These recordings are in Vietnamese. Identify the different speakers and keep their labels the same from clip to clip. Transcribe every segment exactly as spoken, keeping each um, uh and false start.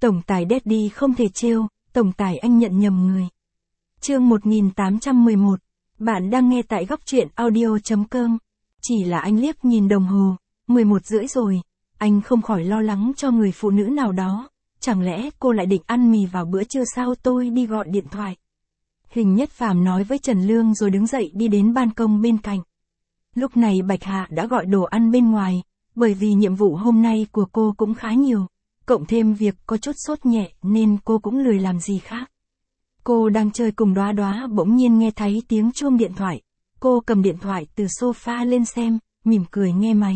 Speaker 1: Tổng tài Daddy không thể trêu, tổng tài anh nhận nhầm người. Chương một nghìn tám trăm mười một. Bạn đang nghe tại góc truyện audio chấm com. Chỉ là anh liếc nhìn đồng hồ, mười một rưỡi rồi, anh không khỏi lo lắng cho người phụ nữ nào đó. Chẳng lẽ cô lại định ăn mì vào bữa trưa sao? Tôi đi gọi điện thoại. Hình Nhất Phàm nói với Trần Lương rồi đứng dậy đi đến ban công bên cạnh. Lúc này Bạch Hạ đã gọi đồ ăn bên ngoài, bởi vì nhiệm vụ hôm nay của cô cũng khá nhiều, cộng thêm việc có chút sốt nhẹ nên cô cũng lười làm gì khác. Cô đang chơi cùng Đóa Đóa bỗng nhiên nghe thấy tiếng chuông điện thoại. Cô cầm điện thoại từ sofa lên xem, mỉm cười nghe máy.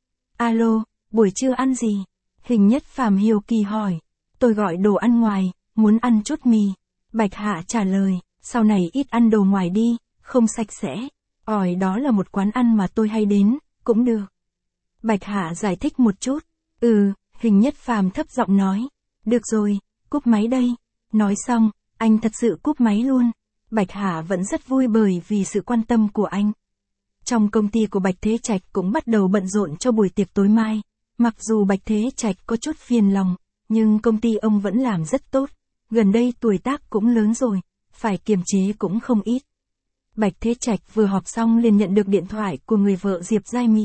Speaker 1: Alo, buổi trưa ăn gì? Hình Nhất Phàm hiếu kỳ hỏi. Tôi gọi đồ ăn ngoài, muốn ăn chút mì. Bạch Hạ trả lời, sau này ít ăn đồ ngoài đi, không sạch sẽ. Ỏi đó là một quán ăn mà tôi hay đến, cũng được. Bạch Hạ giải thích một chút. Ừ, Hình Nhất Phàm thấp giọng nói. Được rồi, cúp máy đây. Nói xong, anh thật sự cúp máy luôn. Bạch Hạ vẫn rất vui bởi vì sự quan tâm của anh. Trong công ty của Bạch Thế Trạch cũng bắt đầu bận rộn cho buổi tiệc tối mai. Mặc dù Bạch Thế Trạch có chút phiền lòng, nhưng công ty ông vẫn làm rất tốt. Gần đây tuổi tác cũng lớn rồi, phải kiềm chế cũng không ít. Bạch Thế Trạch vừa họp xong liền nhận được điện thoại của người vợ Diệp Giai Mị.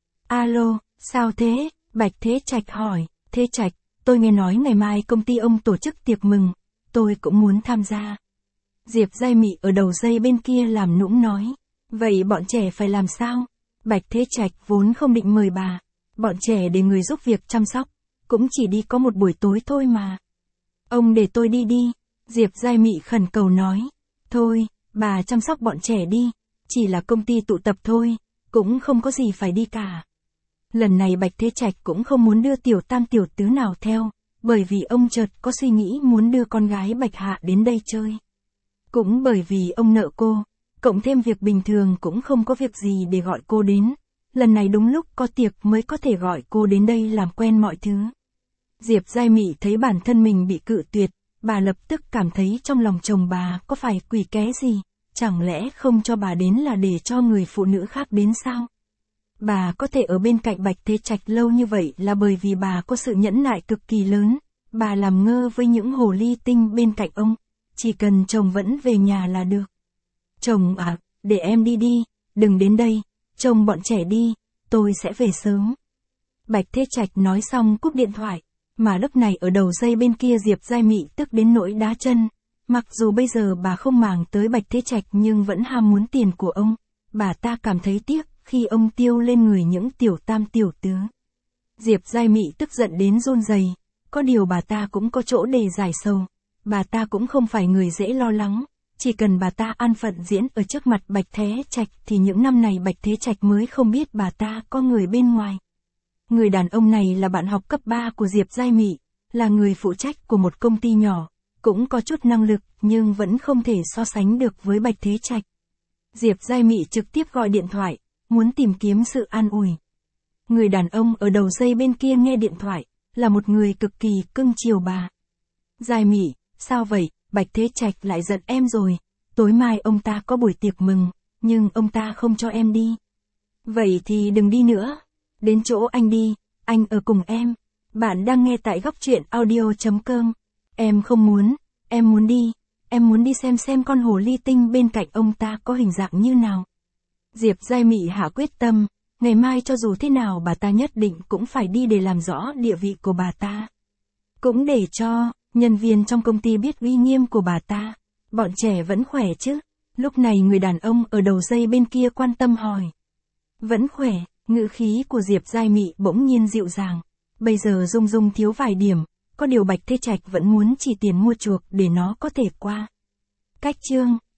Speaker 1: Alo, sao thế? Bạch Thế Trạch hỏi. Thế Trạch, tôi nghe nói ngày mai công ty ông tổ chức tiệc mừng, tôi cũng muốn tham gia. Diệp Giai Mị ở đầu dây bên kia làm nũng nói. Vậy bọn trẻ phải làm sao? Bạch Thế Trạch vốn không định mời bà. Bọn trẻ để người giúp việc chăm sóc, cũng chỉ đi có một buổi tối thôi mà. Ông để tôi đi đi. Diệp Giai Mị khẩn cầu nói. Thôi, bà chăm sóc bọn trẻ đi, chỉ là công ty tụ tập thôi, cũng không có gì phải đi cả. Lần này Bạch Thế Trạch cũng không muốn đưa tiểu tam tiểu tứ nào theo, bởi vì ông chợt có suy nghĩ muốn đưa con gái Bạch Hạ đến đây chơi. Cũng bởi vì ông nợ cô, cộng thêm việc bình thường cũng không có việc gì để gọi cô đến, lần này đúng lúc có tiệc mới có thể gọi cô đến đây làm quen mọi thứ. Diệp Giai Mị thấy bản thân mình bị cự tuyệt, bà lập tức cảm thấy trong lòng chồng bà có phải quỷ ké gì, chẳng lẽ không cho bà đến là để cho người phụ nữ khác đến sao? Bà có thể ở bên cạnh Bạch Thế Trạch lâu như vậy là bởi vì bà có sự nhẫn nại cực kỳ lớn, bà làm ngơ với những hồ ly tinh bên cạnh ông, chỉ cần chồng vẫn về nhà là được. Chồng à, để em đi đi, đừng đến đây, chồng bọn trẻ đi, tôi sẽ về sớm. Bạch Thế Trạch nói xong cúp điện thoại, mà lúc này ở đầu dây bên kia Diệp Giai Mị tức đến nỗi đá chân. Mặc dù bây giờ bà không màng tới Bạch Thế Trạch nhưng vẫn ham muốn tiền của ông, bà ta cảm thấy tiếc khi ông tiêu lên người những tiểu tam tiểu tứ. Diệp Giai Mị tức giận đến run rẩy, có điều bà ta cũng có chỗ để giải sầu, bà ta cũng không phải người dễ lo lắng, chỉ cần bà ta an phận diễn ở trước mặt Bạch Thế Trạch thì những năm này Bạch Thế Trạch mới không biết bà ta có người bên ngoài. Người đàn ông này là bạn học cấp ba của Diệp Giai Mị, là người phụ trách của một công ty nhỏ, cũng có chút năng lực nhưng vẫn không thể so sánh được với Bạch Thế Trạch. Diệp Giai Mị trực tiếp gọi điện thoại, muốn tìm kiếm sự an ủi. Người đàn ông ở đầu dây bên kia nghe điện thoại, là một người cực kỳ cưng chiều bà. Giai Mị, sao vậy, Bạch Thế Trạch lại giận em rồi, tối mai ông ta có buổi tiệc mừng, nhưng ông ta không cho em đi. Vậy thì đừng đi nữa, đến chỗ anh đi, anh ở cùng em. Bạn đang nghe tại góc truyện audio chấm com. Em không muốn, em muốn đi, em muốn đi xem xem con hồ ly tinh bên cạnh ông ta có hình dạng như nào. Diệp Giai Mị hạ quyết tâm, ngày mai cho dù thế nào bà ta nhất định cũng phải đi để làm rõ địa vị của bà ta. Cũng để cho nhân viên trong công ty biết uy nghiêm của bà ta. Bọn trẻ vẫn khỏe chứ? Lúc này người đàn ông ở đầu dây bên kia quan tâm hỏi. Vẫn khỏe, ngữ khí của Diệp Giai Mị bỗng nhiên dịu dàng. Bây giờ Dung Dung thiếu vài điểm, có điều Bạch Thế Trạch vẫn muốn chỉ tiền mua chuộc để nó có thể qua. Cách chương